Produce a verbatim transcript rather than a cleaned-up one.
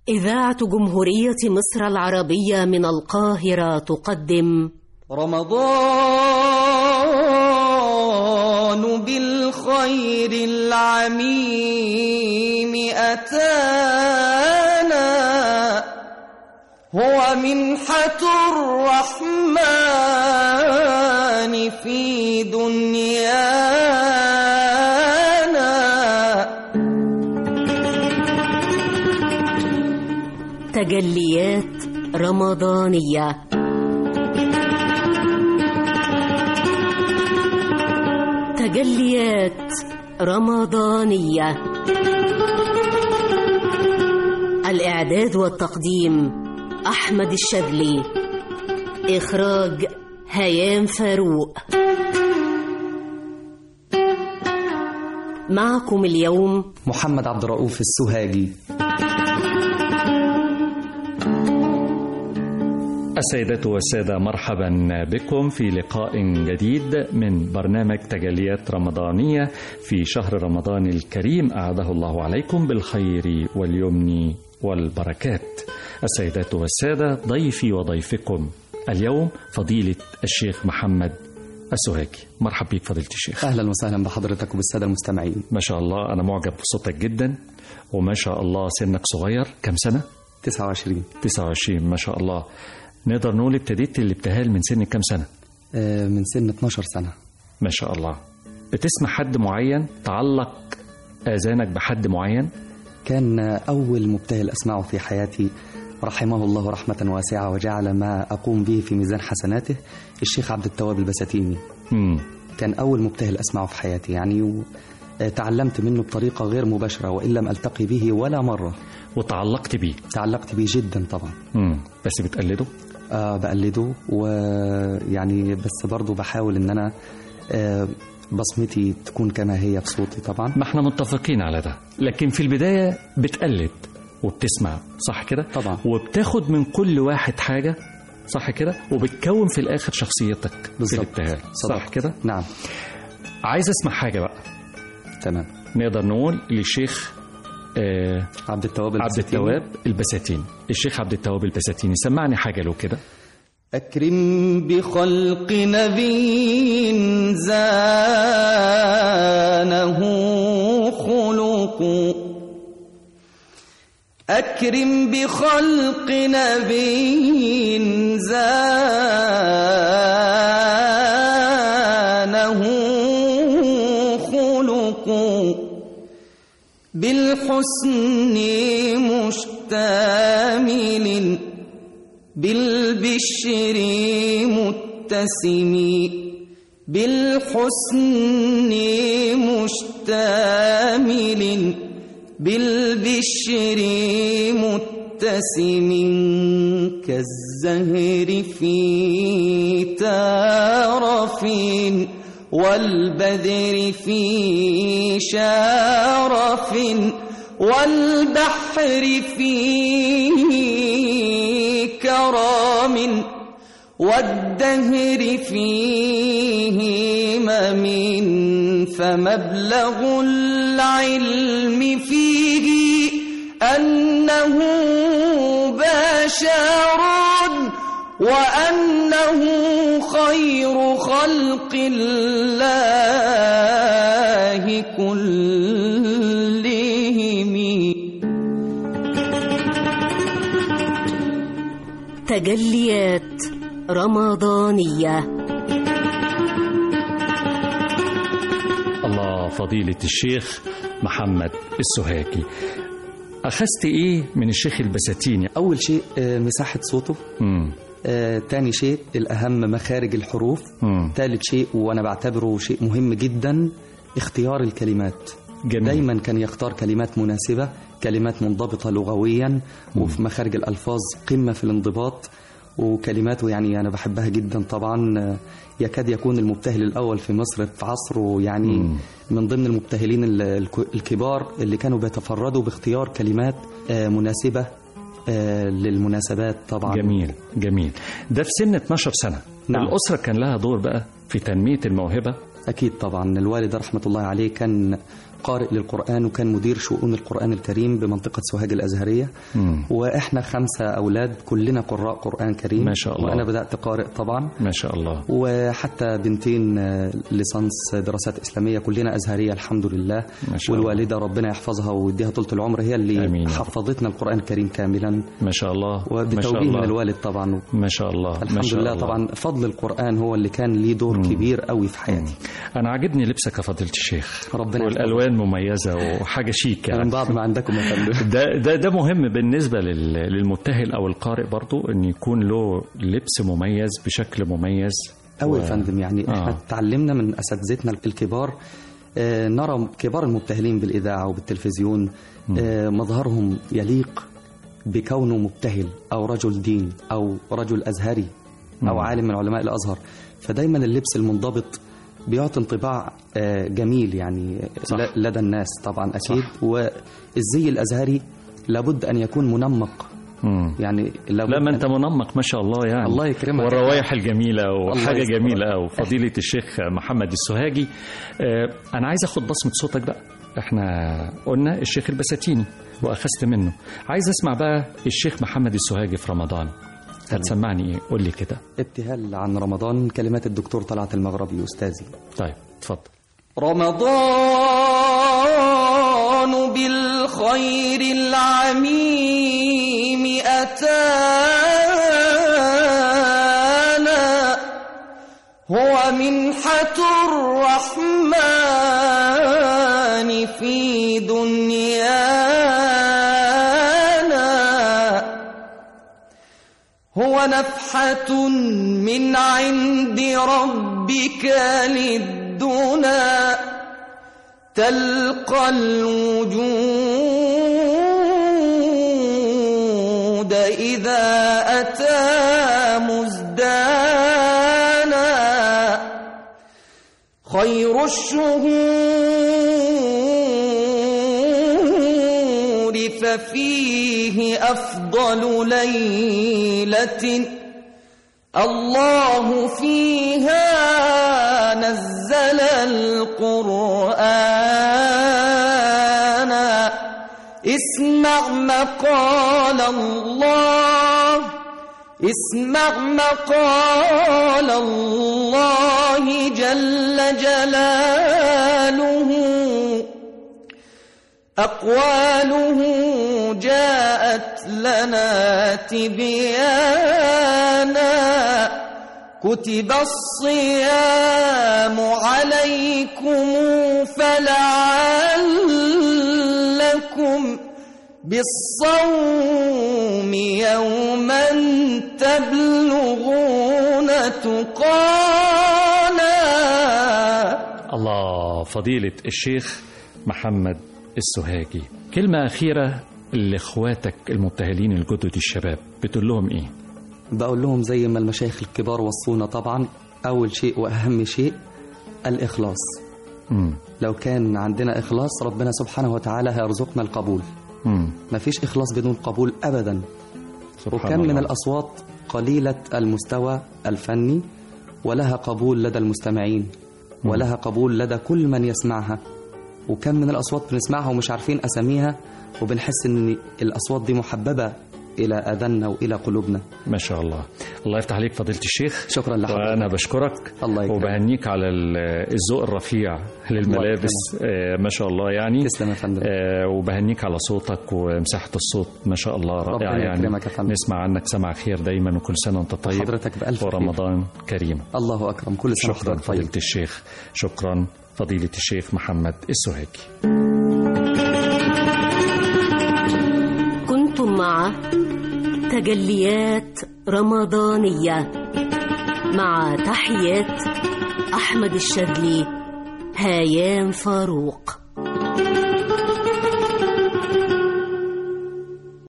إذاعة جمهورية مصر العربية من القاهرة تقدم رمضان بالخير العميم أتانا، هو منحة الرحمن في دنيانا. تجليات رمضانية. تجليات رمضانية. الإعداد والتقديم أحمد الشاذلي، إخراج هيام فاروق. معكم اليوم محمد عبد الرؤوف السوهاجي. السيدات والسادة، مرحبا بكم في لقاء جديد من برنامج تجليات رمضانية في شهر رمضان الكريم، أعاده الله عليكم بالخير واليمن والبركات. السيدات والسادة، ضيفي وضيفكم اليوم فضيلة الشيخ محمد السوهاجي. مرحب بك فضيلة الشيخ. أهلا وسهلا بحضرتك وبالسادة المستمعين. ما شاء الله، أنا معجب بصوتك جدا، وما شاء الله سنك صغير. كم سنة؟ تسعة وعشرين. تسعة وعشرين، ما شاء الله. نقدر نقول ابتديت الابتهال من سن كم سنة؟ آه من سن اتناشر سنة. ما شاء الله. بتسمع حد معين؟ تعلق آذانك بحد معين؟ كان أول مبتهل أسمعه في حياتي رحمه الله رحمة واسعة وجعل ما أقوم به في ميزان حسناته الشيخ عبد التواب البساتيني. مم. كان أول مبتهل أسمعه في حياتي يعني، وتعلمت منه بطريقة غير مباشرة وإن لم ألتقي به ولا مرة. وتعلقت بيه؟ تعلقت بيه جدا طبعا. مم. بس بتقلده؟ آه بقلده، ويعني بس برضو بحاول ان انا آه بصمتي تكون كما هي بصوتي طبعا. ما احنا متفقين على ده، لكن في البداية بتقلد وبتسمع، صح كده؟ طبعا. وبتاخد من كل واحد حاجة، صح كده؟ وبتكون في الآخر شخصيتك بالظبط. في الابتهال، صح كده؟ نعم. عايز اسمع حاجة بقى. تمام. نقدر نقول للشيخ آه عبد التواب عبد التواب البساتيني. الشيخ عبد التواب البساتيني، سمعني حاجة له كده. أكرم بخلق نبي زانه خلق، أكرم بخلق نبي زانه خلق، بالحسن مشتمل بالبشر متسم، بالحسن مشتمل بالبشر متسم، كالزهر في تارف والبدر في شرف، والبحر في كرام، والدهر فيه همم، فمبلغ العلم فيه أنه بشر، وأنه خير خلق الله كلهم. تجليات رمضانية. الله، فضيلة الشيخ محمد السوهاجي، أخذت إيه من الشيخ البساتيني؟ أول شيء مساحة صوته. مم. آه، تاني شيء الأهم مخارج الحروف. مم. ثالث شيء وأنا بعتبره شيء مهم جدا اختيار الكلمات. جميل. دايما كان يختار كلمات مناسبة، كلمات منضبطة لغويا. مم. وفي مخارج الألفاظ قمة في الانضباط، وكلماته يعني أنا بحبها جدا طبعا. يكاد يكون المبتهل الأول في مصر في عصره يعني. مم. من ضمن المبتهلين الكبار اللي كانوا بيتفردوا باختيار كلمات مناسبة للمناسبات طبعا. جميل جميل. ده في سن اتناشر سنة. نعم. الأسرة كان لها دور بقى في تنمية الموهبة؟ أكيد طبعا. الوالد رحمة الله عليه كان قارئ للقرآن وكان مدير شؤون القرآن الكريم بمنطقة سوهاج الأزهرية. مم. وإحنا خمسة أولاد كلنا قراء قرآن كريم ما شاء الله. وأنا بدأت قارئ طبعا ما شاء الله. وحتى بنتين ليسانس دراسات إسلامية كلنا أزهرية الحمد لله. ما شاء والوالدة الله. ربنا يحفظها ويديها طولة العمر هي اللي أمين. حفظتنا القرآن الكريم كاملا ما شاء الله وبتوجيه من الوالد طبعا. ما شاء الله الحمد ما شاء لله الله. طبعا فضل القرآن هو اللي كان ليه دور مم. كبير قوي في حياتي. مم. أنا عجبني لبسك يا فضيلة الشيخ ربنا والألوان مميزة وحاجة شيك يعني. من بعض ما عندكم يا فندم. ده ده ده مهم بالنسبة للمبتهل أو القارئ برضو إن يكون له لبس مميز بشكل مميز أوي يا فندم. يعني إحنا آه. تعلمنا من أساتذتنا الكبار آه نرى كبار المبتهلين بالإذاعة وبالتلفزيون آه مظهرهم يليق بكونه مبتهل أو رجل دين أو رجل أزهري أو م. عالم من علماء الأزهر. فدايما اللبس المنضبط بيعطي انطباع جميل يعني صح. لدى الناس طبعا أكيد. والزي الأزهري لابد أن يكون منمق. مم. يعني لا ما أنت منمق ما شاء الله يعني. الله يكرمك. والروايح الجميلة وحاجة جميلة أو فضيلة الشيخ محمد السوهاجي. أنا عايز أخد بصمة صوتك بقى. احنا قلنا الشيخ البساتيني وأخذت منه. عايز أسمع بقى الشيخ محمد السوهاجي في رمضان. هتسمعني ايه؟ قول لي كده. ابتهال عن رمضان كلمات الدكتور طلعت المغربي أستاذي. طيب اتفضل. رمضان بالخير العميم أتانا هو منحة الرحمن في دنيانا هو نفحة من عند ربك للدنا تلقى الوجود إذا أتى مزدانا خير الشهور ففيه أفضل ليلة الله فيها نزل القرآن اسمع مقال الله اسمع مقال الله جل جلاله أقواله جاءت لنا تبيانا كتب الصيام عليكم فلعلكم بالصوم يوما تبلغون تقانا. الله فضيلة الشيخ محمد السوهاجي، كلمة أخيرة لإخواتك المبتهلين الجدد الشباب بتقول لهم إيه؟ بقول لهم زي ما المشايخ الكبار وصونا طبعا، أول شيء وأهم شيء الإخلاص. مم. لو كان عندنا إخلاص ربنا سبحانه وتعالى هيرزقنا القبول. مم. مفيش إخلاص بدون قبول أبدا. وكم من الأصوات قليلة المستوى الفني ولها قبول لدى المستمعين مم. ولها قبول لدى كل من يسمعها، وكم من الأصوات بنسمعها ومش عارفين أساميها وبنحس أن الأصوات دي محببة إلى أذننا وإلى قلوبنا. ما شاء الله. الله يفتح عليك فضيلة الشيخ. شكرا لحضرتك. وأنا بشكرك الله يكرمك وبهنيك على الذوق الرفيع للملابس. آه ما شاء الله يعني. تسلم يا فندم. آه وبهنيك على صوتك ومساحة الصوت ما شاء الله رائعة يعني. نسمع عنك سمع خير دايما وكل سنة وأنت طيب. حضرتك بألف خير. ورمضان كريم. الله أكرم. كل سنة شكرا طيب. فضيلة الشيخ. شكرا فضيلة الشيخ محمد السوهاجي. كنتم مع تجليات رمضانية مع تحيات أحمد الشاذلي، هيام فاروق.